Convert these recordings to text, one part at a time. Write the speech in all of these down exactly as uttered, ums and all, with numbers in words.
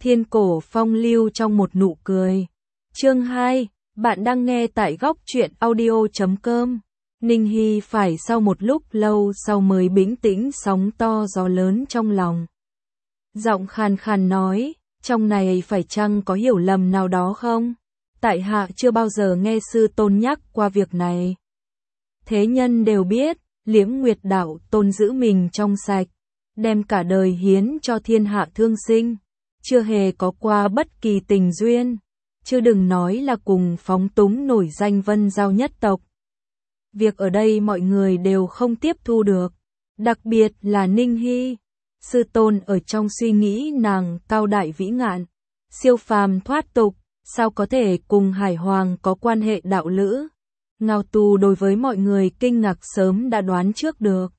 Thiên cổ phong lưu trong một nụ cười. Chương hai, bạn đang nghe tại góc truyện audio chấm com. Ninh Hy phải sau một lúc lâu sau mới bình tĩnh sóng to gió lớn trong lòng. Giọng khàn khàn nói, trong này phải chăng có hiểu lầm nào đó không? Tại hạ chưa bao giờ nghe sư tôn nhắc qua việc này. Thế nhân đều biết, Liễm Nguyệt đạo tôn giữ mình trong sạch, đem cả đời hiến cho thiên hạ thương sinh, chưa hề có qua bất kỳ tình duyên, chứ đừng nói là cùng phóng túng nổi danh Vân Giao nhất tộc. Việc ở đây mọi người đều không tiếp thu được, đặc biệt là Ninh Hy. Sư tôn ở trong suy nghĩ nàng cao đại vĩ ngạn, siêu phàm thoát tục, sao có thể cùng Hải Hoàng có quan hệ đạo lữ. Ngao Tu đối với mọi người kinh ngạc sớm đã đoán trước được.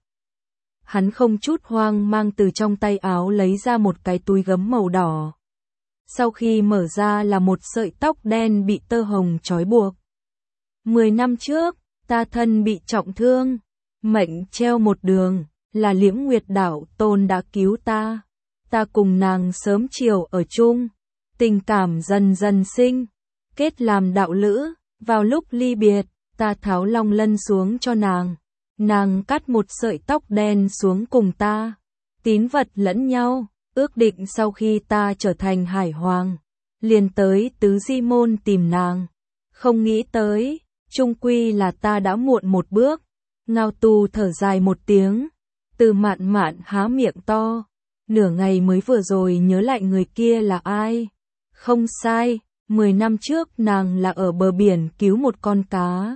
Hắn không chút hoang mang từ trong tay áo lấy ra một cái túi gấm màu đỏ. Sau khi mở ra là một sợi tóc đen bị tơ hồng trói buộc. Mười năm trước, ta thân bị trọng thương, mệnh treo một đường, là Liễm Nguyệt đạo tôn đã cứu ta. Ta cùng nàng sớm chiều ở chung, tình cảm dần dần sinh, kết làm đạo lữ. Vào lúc ly biệt, ta tháo long lân xuống cho nàng, nàng cắt một sợi tóc đen xuống cùng ta, tín vật lẫn nhau, ước định sau khi ta trở thành Hải Hoàng, liền tới Tứ Di Môn tìm nàng. Không nghĩ tới, chung quy là ta đã muộn một bước. Ngao Tu thở dài một tiếng, Từ Mạn Mạn há miệng to, nửa ngày mới vừa rồi nhớ lại người kia là ai. Không sai, mười năm trước nàng là ở bờ biển cứu một con cá.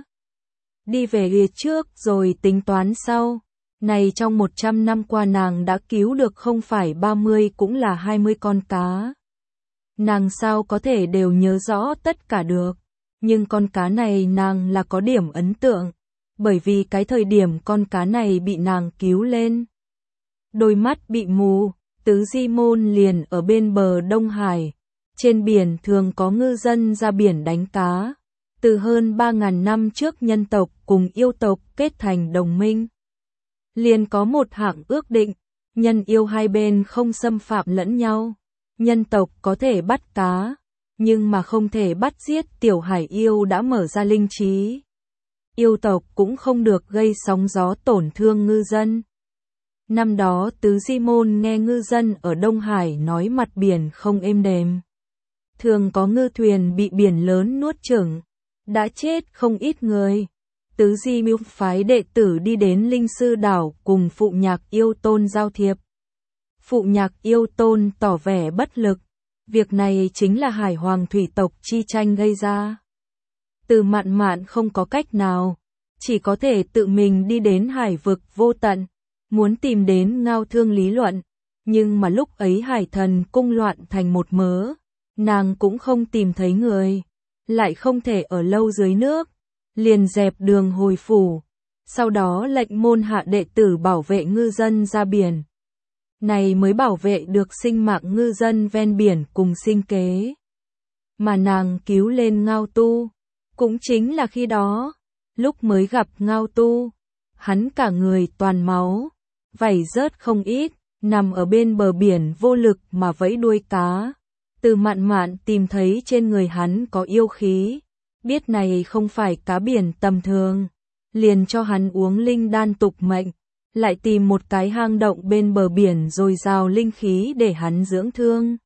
Đi về phía trước rồi tính toán sau. Này trong một trăm năm qua nàng đã cứu được không phải ba mươi cũng là hai mươi con cá. Nàng sao có thể đều nhớ rõ tất cả được. Nhưng con cá này nàng là có điểm ấn tượng. Bởi vì cái thời điểm con cá này bị nàng cứu lên, đôi mắt bị mù. Tứ Di Môn liền ở bên bờ Đông Hải. Trên biển thường có ngư dân ra biển đánh cá. Từ hơn ba ngàn năm trước nhân tộc cùng yêu tộc kết thành đồng minh. Liền có một hạng ước định, nhân yêu hai bên không xâm phạm lẫn nhau. Nhân tộc có thể bắt cá, nhưng mà không thể bắt giết tiểu hải yêu đã mở ra linh trí. Yêu tộc cũng không được gây sóng gió tổn thương ngư dân. Năm đó Tứ Di Môn nghe ngư dân ở Đông Hải nói mặt biển không êm đềm. Thường có ngư thuyền bị biển lớn nuốt chửng, đã chết không ít người. Tứ Di Mưu phái đệ tử đi đến Linh Sư Đảo cùng Phụ Nhạc Yêu Tôn giao thiệp. Phụ Nhạc Yêu Tôn tỏ vẻ bất lực, việc này chính là Hải Hoàng thủy tộc chi tranh gây ra. Từ Mạn Mạn không có cách nào, chỉ có thể tự mình đi đến hải vực vô tận, muốn tìm đến Ngao Thương lý luận, nhưng mà lúc ấy Hải Thần cung loạn thành một mớ, nàng cũng không tìm thấy người, lại không thể ở lâu dưới nước, liền dẹp đường hồi phủ, sau đó lệnh môn hạ đệ tử bảo vệ ngư dân ra biển. Này mới bảo vệ được sinh mạng ngư dân ven biển cùng sinh kế. Mà nàng cứu lên Ngao Tu, cũng chính là khi đó, lúc mới gặp Ngao Tu, hắn cả người toàn máu, vảy rớt không ít, nằm ở bên bờ biển vô lực mà vẫy đuôi cá. Từ Mạn Mạn tìm thấy trên người hắn có yêu khí, biết này không phải cá biển tầm thường, liền cho hắn uống linh đan tục mệnh, lại tìm một cái hang động bên bờ biển rồi rào linh khí để hắn dưỡng thương.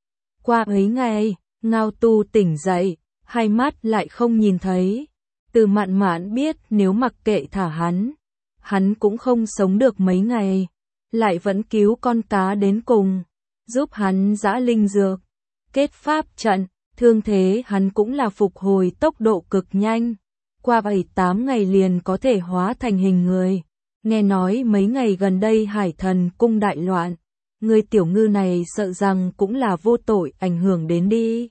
Qua ấy ngày, Ngao Tu tỉnh dậy, hai mắt lại không nhìn thấy. Từ Mạn Mạn biết nếu mặc kệ thả hắn, hắn cũng không sống được mấy ngày, lại vẫn cứu con cá đến cùng, giúp hắn giã linh dược, kết pháp trận, thương thế hắn cũng là phục hồi tốc độ cực nhanh, qua bảy tám ngày liền có thể hóa thành hình người. Nghe nói mấy ngày gần đây Hải Thần cung đại loạn, người tiểu ngư này sợ rằng cũng là vô tội ảnh hưởng đến đi.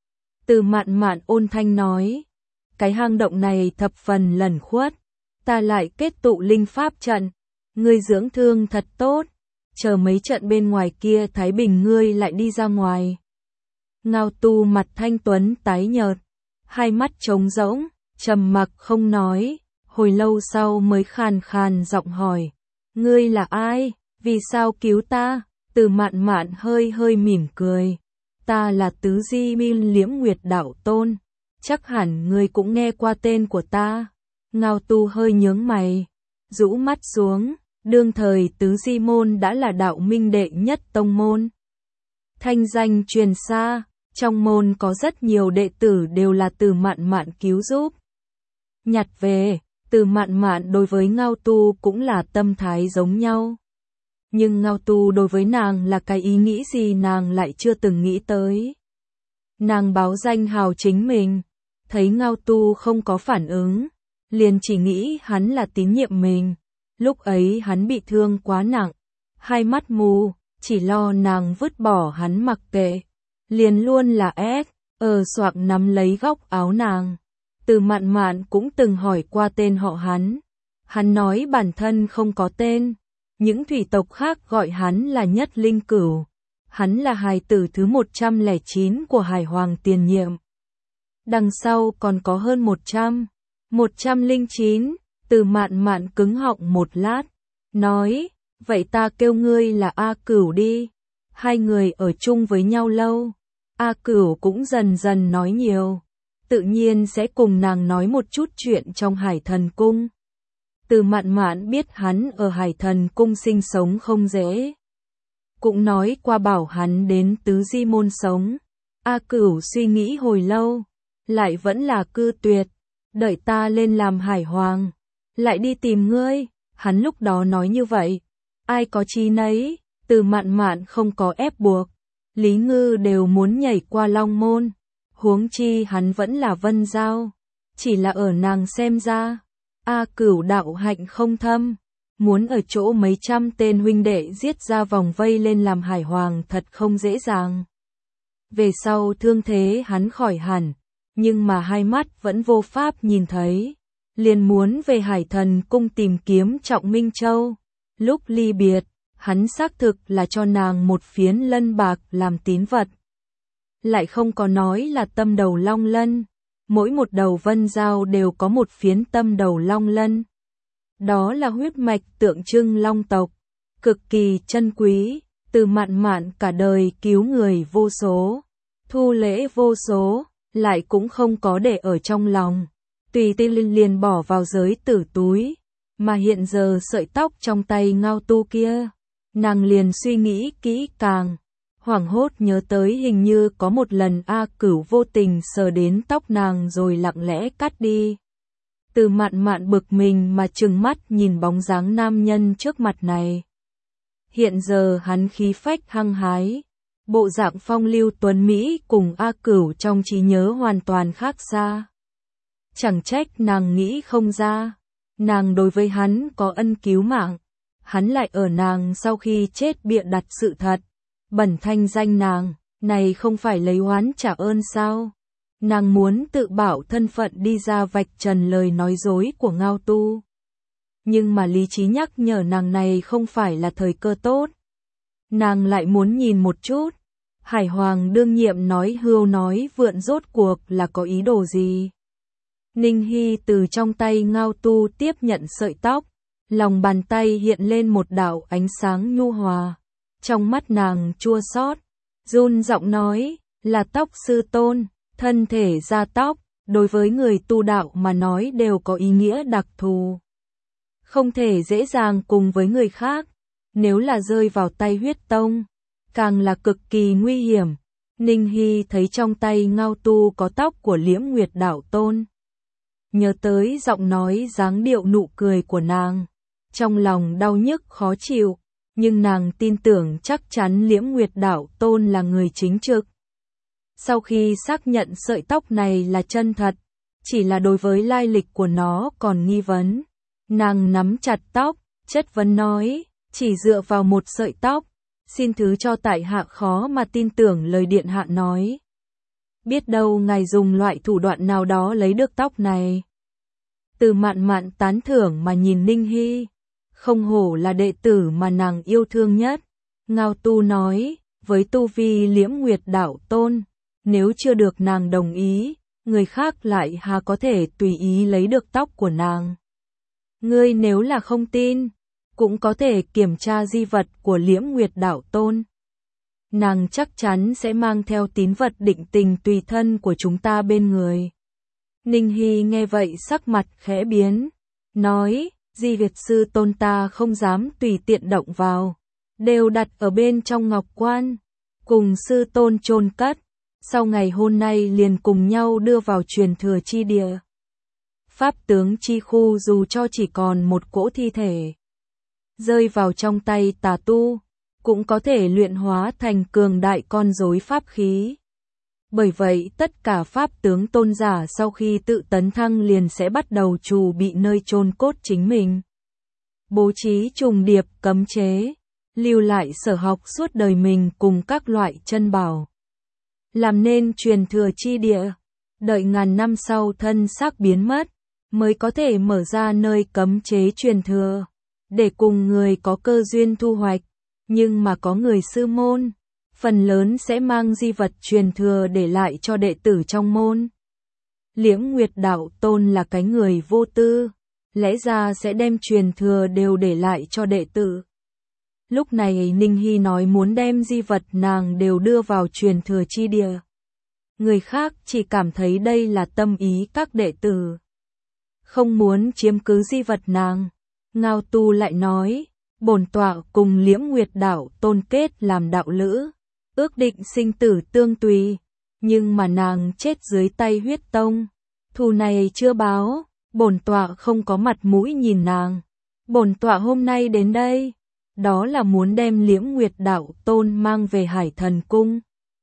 Từ Mạn Mạn ôn thanh nói, cái hang động này thập phần lẩn khuất, ta lại kết tụ linh pháp trận, ngươi dưỡng thương thật tốt, chờ mấy trận bên ngoài kia thái bình ngươi lại đi ra ngoài. Ngao Tu mặt thanh tuấn tái nhợt, hai mắt trống rỗng, trầm mặc không nói, hồi lâu sau mới khàn khàn giọng hỏi, ngươi là ai, vì sao cứu ta? Từ Mạn Mạn hơi hơi mỉm cười, ta là Tứ Di Minh Liễm Nguyệt Đạo Tôn, chắc hẳn ngươi cũng nghe qua tên của ta. Ngao Tu hơi nhướng mày, rũ mắt xuống, đương thời Tứ Di Môn đã là đạo minh đệ nhất tông môn. Thanh danh truyền xa, trong môn có rất nhiều đệ tử đều là Từ Mạn Mạn cứu giúp. Nhặt về, Từ Mạn Mạn đối với Ngao Tu cũng là tâm thái giống nhau. Nhưng Ngao Tu đối với nàng là cái ý nghĩ gì nàng lại chưa từng nghĩ tới. Nàng báo danh hào chính mình, thấy Ngao Tu không có phản ứng, liền chỉ nghĩ hắn là tín nhiệm mình. Lúc ấy hắn bị thương quá nặng, hai mắt mù, chỉ lo nàng vứt bỏ hắn mặc kệ. Liền luôn là ép, ở xoạc nắm lấy góc áo nàng. Từ Mạn Mạn cũng từng hỏi qua tên họ hắn. Hắn nói bản thân không có tên. Những thủy tộc khác gọi hắn là Nhất Linh Cửu. Hắn là hài tử thứ một trăm lẻ chín của Hải Hoàng tiền nhiệm. Đằng sau còn có hơn một trăm. một trăm lẻ chín, Từ Mạn Mạn cứng họng một lát. Nói, vậy ta kêu ngươi là A Cửu đi. Hai người ở chung với nhau lâu. A Cửu cũng dần dần nói nhiều. Tự nhiên sẽ cùng nàng nói một chút chuyện trong Hải Thần Cung. Từ Mạn Mạn biết hắn ở Hải Thần Cung sinh sống không dễ. Cũng nói qua bảo hắn đến Tứ Di Môn sống. A Cửu suy nghĩ hồi lâu, lại vẫn là cư tuyệt. Đợi ta lên làm Hải Hoàng, lại đi tìm ngươi. Hắn lúc đó nói như vậy. Ai có chí nấy, Từ Mạn Mạn không có ép buộc. Lý Ngư đều muốn nhảy qua Long Môn. Huống chi hắn vẫn là Vân Giao. Chỉ là ở nàng xem ra, A Cửu đạo hạnh không thâm. Muốn ở chỗ mấy trăm tên huynh đệ giết ra vòng vây lên làm Hải Hoàng thật không dễ dàng. Về sau thương thế hắn khỏi hẳn, nhưng mà hai mắt vẫn vô pháp nhìn thấy. Liền muốn về Hải Thần Cung tìm kiếm Trọng Minh Châu. Lúc ly biệt, hắn xác thực là cho nàng một phiến lân bạc làm tín vật. Lại không có nói là tâm đầu long lân. Mỗi một đầu Vân Giao đều có một phiến tâm đầu long lân. Đó là huyết mạch tượng trưng long tộc, cực kỳ chân quý. Từ Mạn Mạn cả đời cứu người vô số, thu lễ vô số, lại cũng không có để ở trong lòng. Tùy tiện liền bỏ vào giới tử túi. Mà hiện giờ sợi tóc trong tay Ngao Tu kia, nàng liền suy nghĩ kỹ càng. Hoảng hốt nhớ tới hình như có một lần A Cửu vô tình sờ đến tóc nàng rồi lặng lẽ cắt đi. Từ Mạn Mạn bực mình mà trừng mắt nhìn bóng dáng nam nhân trước mặt này. Hiện giờ hắn khí phách hăng hái, bộ dạng phong lưu tuấn Mỹ cùng A Cửu trong trí nhớ hoàn toàn khác xa. Chẳng trách nàng nghĩ không ra, nàng đối với hắn có ân cứu mạng, hắn lại ở nàng sau khi chết bịa đặt sự thật, bẩn thanh danh nàng, này không phải lấy oán trả ơn sao? Nàng muốn tự bảo thân phận đi ra vạch trần lời nói dối của Ngao Tu. Nhưng mà lý trí nhắc nhở nàng này không phải là thời cơ tốt. Nàng lại muốn nhìn một chút. Hải Hoàng đương nhiệm nói hưu nói vượn rốt cuộc là có ý đồ gì? Ninh Hy từ trong tay Ngao Tu tiếp nhận sợi tóc. Lòng bàn tay hiện lên một đạo ánh sáng nhu hòa. Trong mắt nàng chua xót, run giọng nói, là tóc sư tôn, thân thể da tóc, đối với người tu đạo mà nói đều có ý nghĩa đặc thù. Không thể dễ dàng cùng với người khác, nếu là rơi vào tay huyết tông, càng là cực kỳ nguy hiểm. Ninh Hy thấy trong tay Ngao Tu có tóc của Liễm Nguyệt Đạo Tôn. Nhớ tới giọng nói dáng điệu nụ cười của nàng, trong lòng đau nhức khó chịu. Nhưng nàng tin tưởng chắc chắn Liễm Nguyệt Đạo Tôn là người chính trực. Sau khi xác nhận sợi tóc này là chân thật, chỉ là đối với lai lịch của nó còn nghi vấn. Nàng nắm chặt tóc, chất vấn nói, chỉ dựa vào một sợi tóc, xin thứ cho tại hạ khó mà tin tưởng lời điện hạ nói. Biết đâu ngài dùng loại thủ đoạn nào đó lấy được tóc này. Từ Mạn Mạn tán thưởng mà nhìn Ninh Hy. Không hổ là đệ tử mà nàng yêu thương nhất. Ngao Tu nói, với tu vi Liễm Nguyệt Đạo Tôn, nếu chưa được nàng đồng ý, người khác lại hà có thể tùy ý lấy được tóc của nàng. Ngươi nếu là không tin, cũng có thể kiểm tra di vật của Liễm Nguyệt Đạo Tôn. nàng chắc chắn sẽ mang theo tín vật định tình tùy thân của chúng ta bên người. Ninh Hy nghe vậy sắc mặt khẽ biến, nói, Di Việt sư tôn ta không dám tùy tiện động vào, đều đặt ở bên trong ngọc quan, cùng sư tôn chôn cất, sau ngày hôm nay liền cùng nhau đưa vào truyền thừa chi địa. Pháp tướng chi khu dù cho chỉ còn một cỗ thi thể, rơi vào trong tay tà tu, cũng có thể luyện hóa thành cường đại con rối pháp khí. Bởi vậy tất cả pháp tướng tôn giả sau khi tự tấn thăng liền sẽ bắt đầu trù bị nơi chôn cốt chính mình. Bố trí trùng điệp cấm chế, lưu lại sở học suốt đời mình cùng các loại chân bảo. Làm nên truyền thừa chi địa, đợi ngàn năm sau thân xác biến mất, mới có thể mở ra nơi cấm chế truyền thừa, để cùng người có cơ duyên thu hoạch. Nhưng mà có người sư môn, phần lớn sẽ mang di vật truyền thừa để lại cho đệ tử trong môn. Liễm Nguyệt Đạo Tôn là cái người vô tư, lẽ ra sẽ đem truyền thừa đều để lại cho đệ tử. Lúc này Ninh Hy nói muốn đem di vật nàng đều đưa vào truyền thừa chi địa. Người khác chỉ cảm thấy đây là tâm ý các đệ tử, không muốn chiếm cứ di vật nàng. Ngao Tu lại nói, bổn tọa cùng Liễm Nguyệt Đạo Tôn kết làm đạo lữ, ước định sinh tử tương tùy, nhưng mà nàng chết dưới tay huyết tông, thù này chưa báo, bổn tọa không có mặt mũi nhìn nàng. Bổn tọa hôm nay đến đây, đó là muốn đem Liễm Nguyệt Đạo Tôn mang về Hải Thần Cung.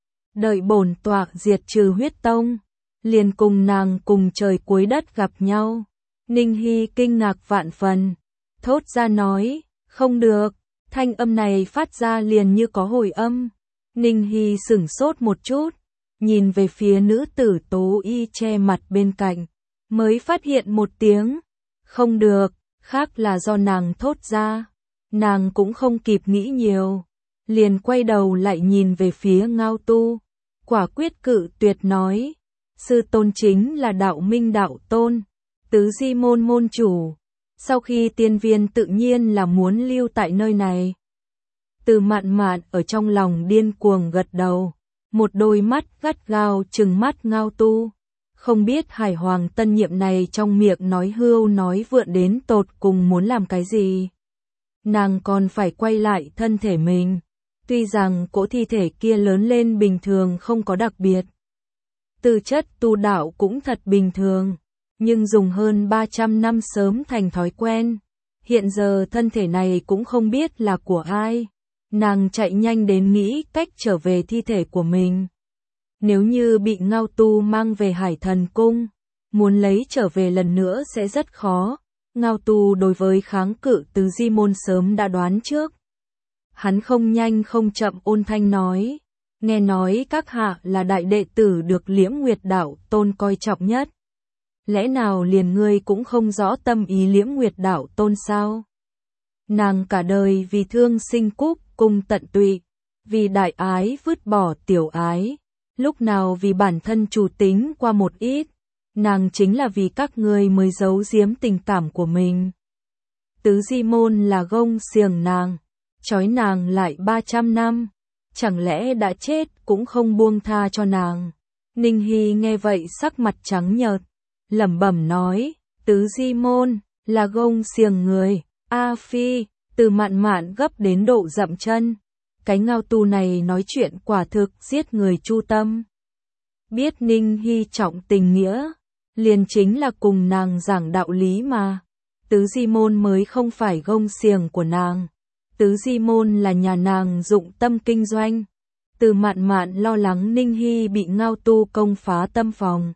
Đợi bổn tọa diệt trừ huyết tông, liền cùng nàng cùng trời cuối đất gặp nhau. Ninh Hy kinh ngạc vạn phần, thốt ra nói, không được, thanh âm này phát ra liền như có hồi âm. Ninh Hy sửng sốt một chút, nhìn về phía nữ tử tố y che mặt bên cạnh, mới phát hiện một tiếng, không được, khác là do nàng thốt ra. Nàng cũng không kịp nghĩ nhiều, liền quay đầu lại nhìn về phía Ngao Tu, quả quyết cự tuyệt nói, sư tôn chính là Đạo Minh Đạo Tôn, tứ di môn môn chủ, sau khi tiên viên tự nhiên là muốn lưu tại nơi này. Từ Mạn Mạn ở trong lòng điên cuồng gật đầu, một đôi mắt gắt gao trừng mắt Ngao Tu, không biết Hải Hoàng tân nhiệm này trong miệng nói hưu nói vượn đến tột cùng muốn làm cái gì. Nàng còn phải quay lại thân thể mình, tuy rằng cỗ thi thể kia lớn lên bình thường không có đặc biệt, tư chất tu đạo cũng thật bình thường, nhưng dùng hơn ba trăm năm sớm thành thói quen, hiện giờ thân thể này cũng không biết là của ai. Nàng chạy nhanh đến nghĩ cách trở về thi thể của mình. Nếu như bị Ngao Tu mang về Hải Thần Cung, muốn lấy trở về lần nữa sẽ rất khó. Ngao Tu đối với kháng cự tứ di môn sớm đã đoán trước. Hắn không nhanh không chậm ôn thanh nói, nghe nói các hạ là đại đệ tử được Liễm Nguyệt Đạo Tôn coi trọng nhất. Lẽ nào liền ngươi cũng không rõ tâm ý Liễm Nguyệt Đạo Tôn sao? Nàng cả đời vì thương sinh cúc cùng tận tụy, vì đại ái vứt bỏ tiểu ái, lúc nào vì bản thân chủ tính qua một ít, nàng chính là vì các ngươi mới giấu giếm tình cảm của mình. Tứ di môn là gông xiềng nàng, trói nàng lại ba trăm năm, chẳng lẽ đã chết cũng không buông tha cho nàng. Ninh Hy nghe vậy sắc mặt trắng nhợt, lẩm bẩm nói, tứ di môn là gông xiềng người, A Phi. Từ Mạn Mạn gấp đến độ dậm chân, cái Ngao Tu này nói chuyện quả thực giết người chu tâm. Biết Ninh Hy trọng tình nghĩa, liền chính là cùng nàng giảng đạo lý mà. Tứ di môn mới không phải gông xiềng của nàng, tứ di môn là nhà nàng dụng tâm kinh doanh. Từ Mạn Mạn lo lắng Ninh Hy bị Ngao Tu công phá tâm phòng,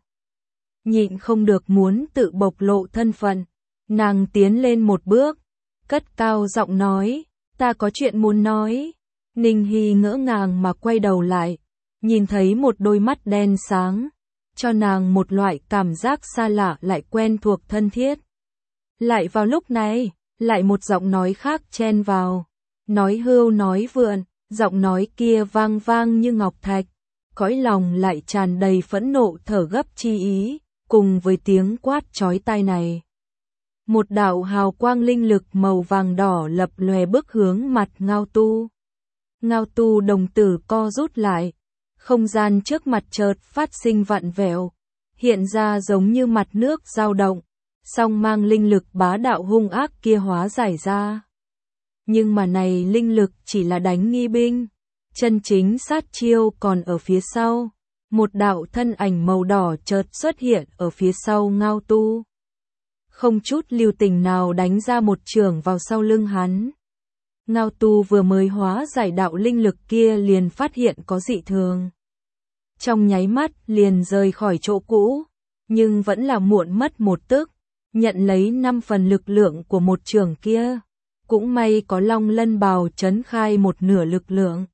nhịn không được muốn tự bộc lộ thân phận, nàng tiến lên một bước, cất cao giọng nói, ta có chuyện muốn nói. Ninh Hy ngỡ ngàng mà quay đầu lại, nhìn thấy một đôi mắt đen sáng, cho nàng một loại cảm giác xa lạ lại quen thuộc thân thiết. Lại vào lúc này, lại một giọng nói khác chen vào, nói hưu nói vượn, giọng nói kia vang vang như ngọc thạch, cõi lòng lại tràn đầy phẫn nộ thở gấp chi ý, cùng với tiếng quát chói tai này. Một đạo hào quang linh lực màu vàng đỏ lập lòe bước hướng mặt Ngao Tu. Ngao Tu đồng tử co rút lại, không gian trước mặt chợt phát sinh vặn vẹo, hiện ra giống như mặt nước dao động, song mang linh lực bá đạo hung ác kia hóa giải ra. Nhưng mà này linh lực chỉ là đánh nghi binh, chân chính sát chiêu còn ở phía sau. Một đạo thân ảnh màu đỏ chợt xuất hiện ở phía sau Ngao Tu. Không chút lưu tình nào đánh ra một chưởng vào sau lưng hắn. Ngao Tu vừa mới hóa giải đạo linh lực kia liền phát hiện có dị thường. Trong nháy mắt liền rời khỏi chỗ cũ, nhưng vẫn là muộn mất một tức, nhận lấy năm phần lực lượng của một chưởng kia. Cũng may có Long Lân Bào trấn khai một nửa lực lượng.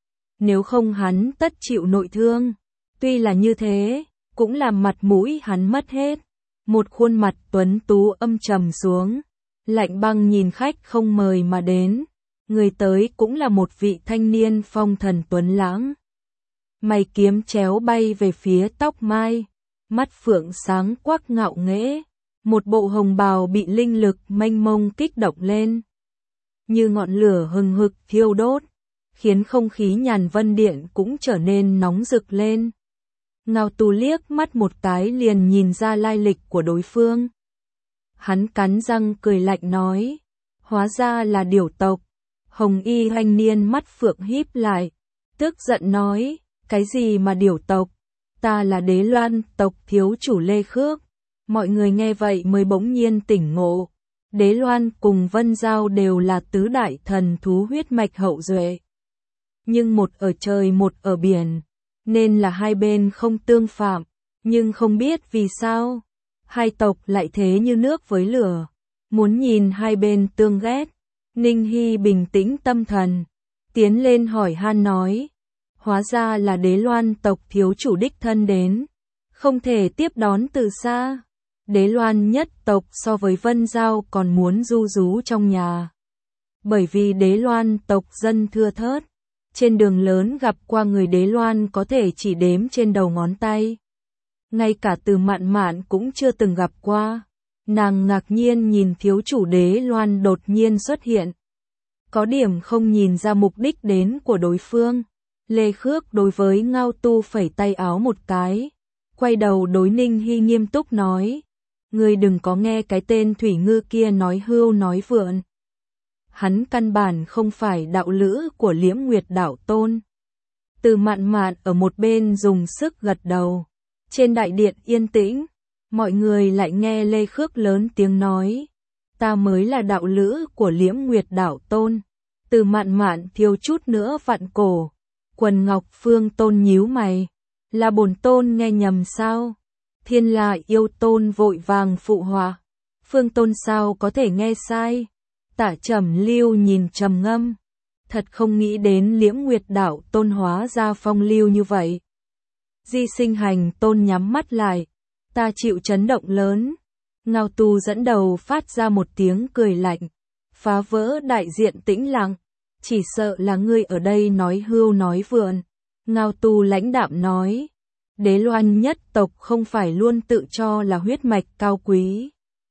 Nếu không hắn tất chịu nội thương. Tuy là như thế, cũng làm mặt mũi hắn mất hết. Một khuôn mặt tuấn tú âm trầm xuống, lạnh băng nhìn khách không mời mà đến. Người tới cũng là một vị thanh niên phong thần tuấn lãng. Mày kiếm chéo bay về phía tóc mai, mắt phượng sáng quắc ngạo nghễ, một bộ hồng bào bị linh lực mênh mông kích động lên. Như ngọn lửa hừng hực thiêu đốt, khiến không khí Nhàn Vân Điện cũng trở nên nóng rực lên. Ngao Tu liếc mắt một cái liền nhìn ra lai lịch của đối phương. Hắn cắn răng cười lạnh nói, hóa ra là điểu tộc. Hồng y thanh niên mắt phượng híp lại, tức giận nói, cái gì mà điểu tộc, ta là Đế Loan tộc thiếu chủ Lê Khước. Mọi người nghe vậy mới bỗng nhiên tỉnh ngộ. Đế Loan cùng Vân Giao đều là tứ đại thần thú huyết mạch hậu duệ. Nhưng một ở trời một ở biển, nên là hai bên không tương phạm, nhưng không biết vì sao, hai tộc lại thế như nước với lửa, muốn nhìn hai bên tương ghét. Ninh Hy bình tĩnh tâm thần, tiến lên hỏi han nói, hóa ra là Đế Loan tộc thiếu chủ đích thân đến, không thể tiếp đón từ xa. Đế Loan nhất tộc so với Vân Giao còn muốn du rú trong nhà. Bởi vì Đế Loan tộc dân thưa thớt, trên đường lớn gặp qua người Đế Loan có thể chỉ đếm trên đầu ngón tay. Ngay cả Từ Mạn Mạn cũng chưa từng gặp qua. Nàng ngạc nhiên nhìn thiếu chủ Đế Loan đột nhiên xuất hiện. Có điểm không nhìn ra mục đích đến của đối phương. Lê Khước đối với Ngao Tu phẩy tay áo một cái, quay đầu đối Ninh Hy nghiêm túc nói, ngươi đừng có nghe cái tên thủy ngư kia nói hưu nói vượn. Hắn căn bản không phải đạo lữ của Liễm Nguyệt đạo tôn. Từ Mạn Mạn ở một bên dùng sức gật đầu. Trên đại điện yên tĩnh, mọi người lại nghe Lê Khước lớn tiếng nói, ta mới là đạo lữ của Liễm Nguyệt đạo tôn. Từ Mạn Mạn thiếu chút nữa vặn cổ. Quần Ngọc Phương Tôn nhíu mày, là bổn tôn nghe nhầm sao? Thiên La Yêu Tôn vội vàng phụ họa, Phương Tôn sao có thể nghe sai? Tả Trầm Lưu nhìn trầm ngâm, thật không nghĩ đến Liễm Nguyệt đạo tôn hóa ra phong lưu như vậy. Di Sinh Hành Tôn nhắm mắt lại, ta chịu chấn động lớn. Ngao Tu dẫn đầu phát ra một tiếng cười lạnh, phá vỡ đại diện tĩnh lặng, chỉ sợ là ngươi ở đây nói hưu nói vượn. Ngao Tu lãnh đạm nói, Đế Loan nhất tộc không phải luôn tự cho là huyết mạch cao quý,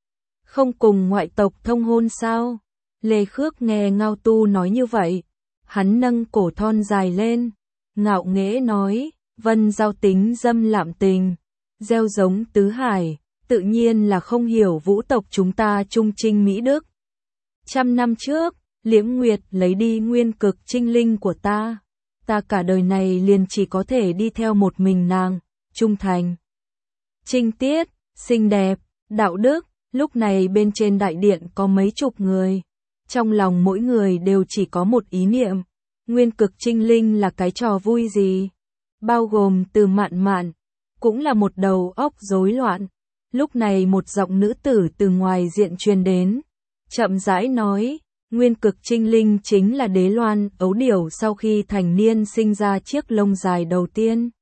không cùng ngoại tộc thông hôn sao? Lê Khước nghe Ngao Tu nói như vậy, hắn nâng cổ thon dài lên, ngạo nghễ nói, Vân Giao tính dâm lạm tình, gieo giống tứ hải, tự nhiên là không hiểu vũ tộc chúng ta trung trinh Mỹ Đức. Trăm năm trước, Liễm Nguyệt lấy đi nguyên cực trinh linh của ta, ta cả đời này liền chỉ có thể đi theo một mình nàng, trung thành, trinh tiết, xinh đẹp, đạo đức. Lúc này bên trên đại điện có mấy chục người, trong lòng mỗi người đều chỉ có một ý niệm, nguyên cực trinh linh là cái trò vui gì, bao gồm Từ Mạn Mạn, cũng là một đầu óc rối loạn. Lúc này một giọng nữ tử từ ngoài diện truyền đến, chậm rãi nói, nguyên cực trinh linh chính là Đế Loan ấu điểu sau khi thành niên sinh ra chiếc lông dài đầu tiên,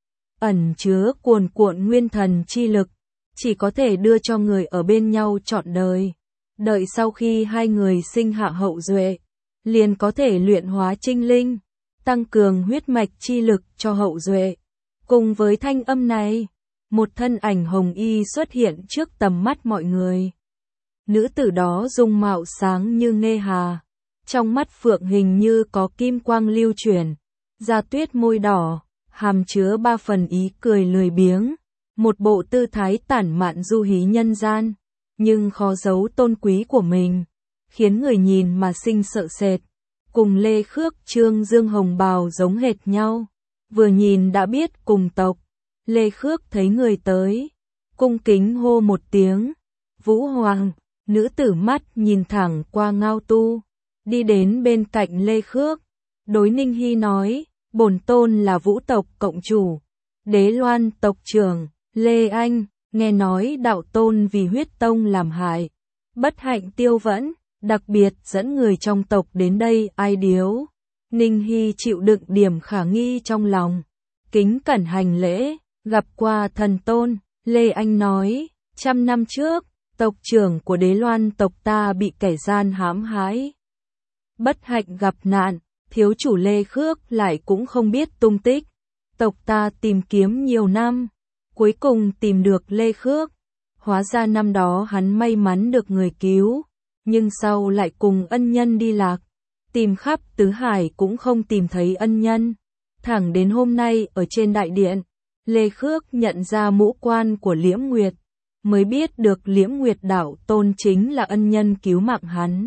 ẩn chứa cuồn cuộn nguyên thần chi lực, chỉ có thể đưa cho người ở bên nhau trọn đời. Đợi sau khi hai người sinh hạ hậu duệ, liền có thể luyện hóa trinh linh, tăng cường huyết mạch chi lực cho hậu duệ. Cùng với thanh âm này, một thân ảnh hồng y xuất hiện trước tầm mắt mọi người. Nữ tử đó dung mạo sáng như nghe hà, trong mắt Phượng hình như có kim quang lưu chuyển, da tuyết môi đỏ, hàm chứa ba phần ý cười lười biếng, một bộ tư thái tản mạn du hí nhân gian, nhưng khó giấu tôn quý của mình, khiến người nhìn mà sinh sợ sệt. Cùng Lê Khước Trương Dương hồng bào giống hệt nhau, vừa nhìn đã biết cùng tộc. Lê Khước thấy người tới, cung kính hô một tiếng, Vũ Hoàng, nữ tử mắt nhìn thẳng qua Ngao Tu, đi đến bên cạnh Lê Khước, đối Ninh Hy nói, bổn tôn là Vũ tộc cộng chủ, Đế Loan tộc trưởng, Lê Anh, nghe nói đạo tôn vì huyết tông làm hại, bất hạnh tiêu vẫn, đặc biệt dẫn người trong tộc đến đây ai điếu. Ninh Hy chịu đựng điểm khả nghi trong lòng, kính cẩn hành lễ, gặp qua thần tôn. Lê Anh nói, trăm năm trước, tộc trưởng của Đế Loan tộc ta bị kẻ gian hãm hại, bất hạnh gặp nạn, thiếu chủ Lê Khước lại cũng không biết tung tích. Tộc ta tìm kiếm nhiều năm, cuối cùng tìm được Lê Khước. Hóa ra năm đó hắn may mắn được người cứu, nhưng sau lại cùng ân nhân đi lạc, tìm khắp tứ hải cũng không tìm thấy ân nhân. Thẳng đến hôm nay ở trên đại điện, Lê Khước nhận ra mũ quan của Liễm Nguyệt, mới biết được Liễm Nguyệt đạo tôn chính là ân nhân cứu mạng hắn.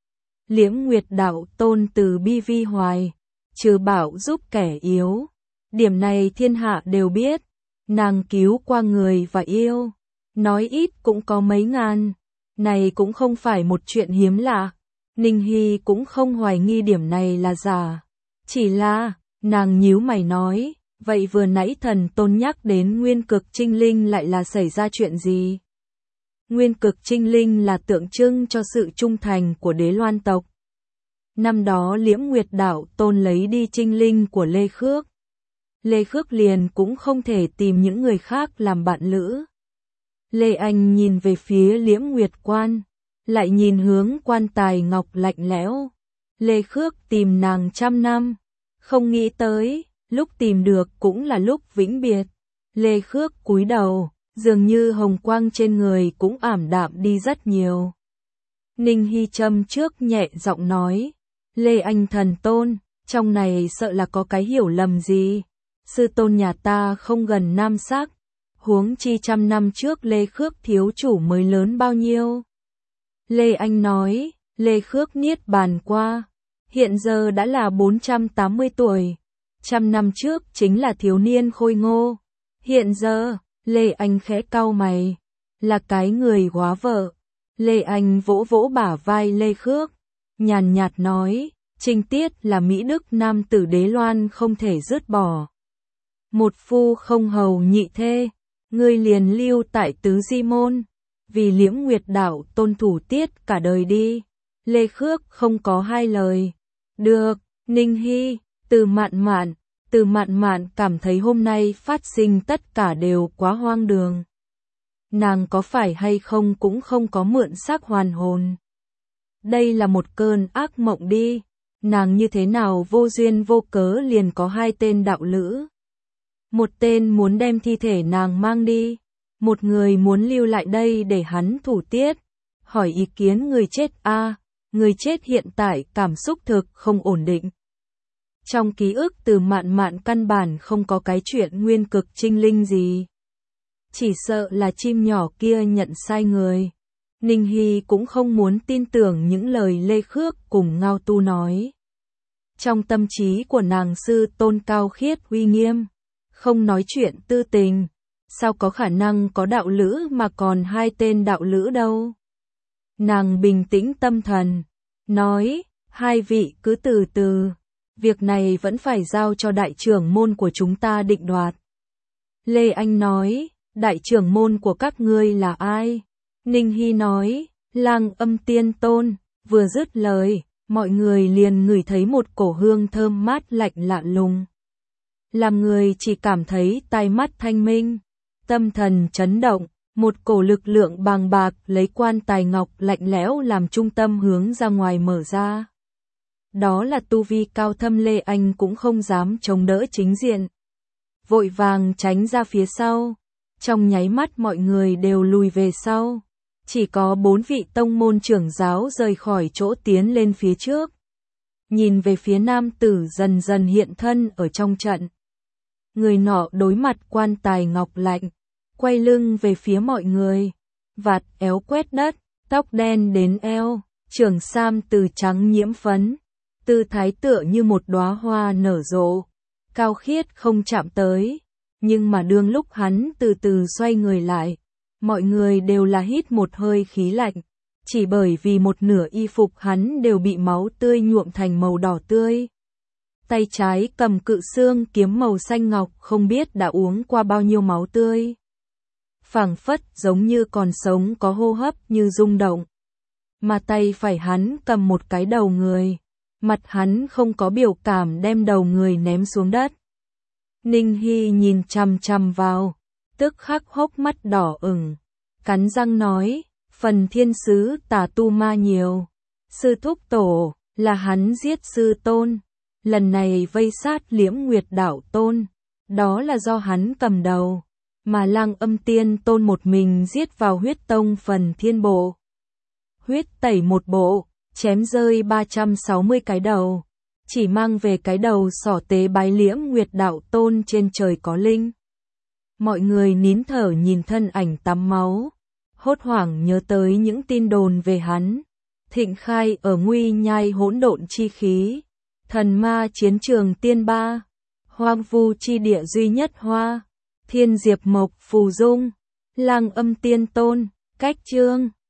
Liễm Nguyệt đạo tôn từ bi vi hoài, trừ bảo giúp kẻ yếu. Điểm này thiên hạ đều biết, nàng cứu qua người và yêu, nói ít cũng có mấy ngàn. Này cũng không phải một chuyện hiếm lạ, Ninh Hy cũng không hoài nghi điểm này là giả. Chỉ là, nàng nhíu mày nói, vậy vừa nãy thần tôn nhắc đến nguyên cực trinh linh lại là xảy ra chuyện gì? Nguyên cực trinh linh là tượng trưng cho sự trung thành của Đế Loan tộc. Năm đó Liễm Nguyệt đạo tôn lấy đi trinh linh của Lê Khước. Lê Khước liền cũng không thể tìm những người khác làm bạn lữ. Lê Anh nhìn về phía Liễm Nguyệt quan, lại nhìn hướng quan tài ngọc lạnh lẽo. Lê Khước tìm nàng trăm năm, không nghĩ tới, lúc tìm được cũng là lúc vĩnh biệt. Lê Khước cúi đầu, dường như hồng quang trên người cũng ảm đạm đi rất nhiều. Ninh Hy châm trước nhẹ giọng nói, Lê Anh thần tôn, trong này sợ là có cái hiểu lầm gì. Sư tôn nhà ta không gần nam sắc, huống chi trăm năm trước Lê Khước thiếu chủ mới lớn bao nhiêu. Lê Anh nói, Lê Khước niết bàn qua, hiện giờ đã là bốn trăm tám mươi tuổi, trăm năm trước chính là thiếu niên khôi ngô. Hiện giờ, Lê Anh khẽ cau mày, là cái người góa vợ. Lê Anh vỗ vỗ bả vai Lê Khước, nhàn nhạt nói, trinh tiết là Mỹ Đức nam tử Đế Loan không thể dứt bỏ. Một phu không hầu nhị thê, ngươi liền lưu tại Tứ Di Môn, vì Liễm Nguyệt đạo tôn thủ tiết cả đời đi. Lê Khước không có hai lời. Được, Ninh Hy, Từ Mạn Mạn, Từ Mạn Mạn cảm thấy hôm nay phát sinh tất cả đều quá hoang đường. Nàng có phải hay không cũng không có mượn xác hoàn hồn. Đây là một cơn ác mộng đi, nàng như thế nào vô duyên vô cớ liền có hai tên đạo lữ. Một tên muốn đem thi thể nàng mang đi, một người muốn lưu lại đây để hắn thủ tiết. Hỏi ý kiến người chết a, à, người chết hiện tại cảm xúc thực không ổn định. Trong ký ức Từ Mạn Mạn căn bản không có cái chuyện nguyên cực trinh linh gì. Chỉ sợ là chim nhỏ kia nhận sai người. Ninh Hy cũng không muốn tin tưởng những lời Lê Khước cùng Ngao Tu nói. Trong tâm trí của nàng sư tôn cao khiết uy nghiêm, không nói chuyện tư tình, sao có khả năng có đạo lữ mà còn hai tên đạo lữ đâu. Nàng bình tĩnh tâm thần, nói, hai vị cứ từ từ, việc này vẫn phải giao cho đại trưởng môn của chúng ta định đoạt. Lê Anh nói, đại trưởng môn của các ngươi là ai? Ninh Hy nói, Lang Âm Tiên Tôn. Vừa dứt lời, mọi người liền ngửi thấy một cổ hương thơm mát lạnh lạ lùng. Làm người chỉ cảm thấy tai mắt thanh minh, tâm thần chấn động, một cổ lực lượng bàng bạc lấy quan tài ngọc lạnh lẽo làm trung tâm hướng ra ngoài mở ra. Đó là tu vi cao thâm Lê Anh cũng không dám chống đỡ chính diện. Vội vàng tránh ra phía sau, trong nháy mắt mọi người đều lùi về sau. Chỉ có bốn vị tông môn trưởng giáo rời khỏi chỗ tiến lên phía trước. nhìn về phía nam tử dần dần hiện thân ở trong trận. Người nọ đối mặt quan tài ngọc lạnh, quay lưng về phía mọi người, vạt éo quét đất, tóc đen đến eo, trường sam từ trắng nhiễm phấn, tư thái tựa như một đóa hoa nở rộ, cao khiết không chạm tới, nhưng mà đương lúc hắn từ từ xoay người lại, mọi người đều là hít một hơi khí lạnh, chỉ bởi vì một nửa y phục hắn đều bị máu tươi nhuộm thành màu đỏ tươi. Tay trái cầm cự xương kiếm màu xanh ngọc không biết đã uống qua bao nhiêu máu tươi. Phảng phất giống như còn sống có hô hấp như rung động. Mà tay phải hắn cầm một cái đầu người. Mặt hắn không có biểu cảm đem đầu người ném xuống đất. Ninh Hy nhìn chằm chằm vào, tức khắc hốc mắt đỏ ửng, cắn răng nói, phần thiên sứ tà tu ma nhiều. Sư thúc tổ, là hắn giết sư tôn. Lần này vây sát Liễm Nguyệt đạo tôn, đó là do hắn cầm đầu, mà Lăng Âm Tiên tôn một mình giết vào huyết tông phần thiên bộ. Huyết tẩy một bộ, chém rơi ba trăm sáu mươi cái đầu, chỉ mang về cái đầu sỏ tế bái Liễm Nguyệt đạo tôn trên trời có linh. Mọi người nín thở nhìn thân ảnh tắm máu, hốt hoảng nhớ tới những tin đồn về hắn. Thịnh khai ở nguy nhai hỗn độn chi khí. Thần ma chiến trường tiên ba, hoang vu chi địa duy nhất hoa, thiên diệp mộc phù dung, Lăng Âm Tiên tôn, cách chương.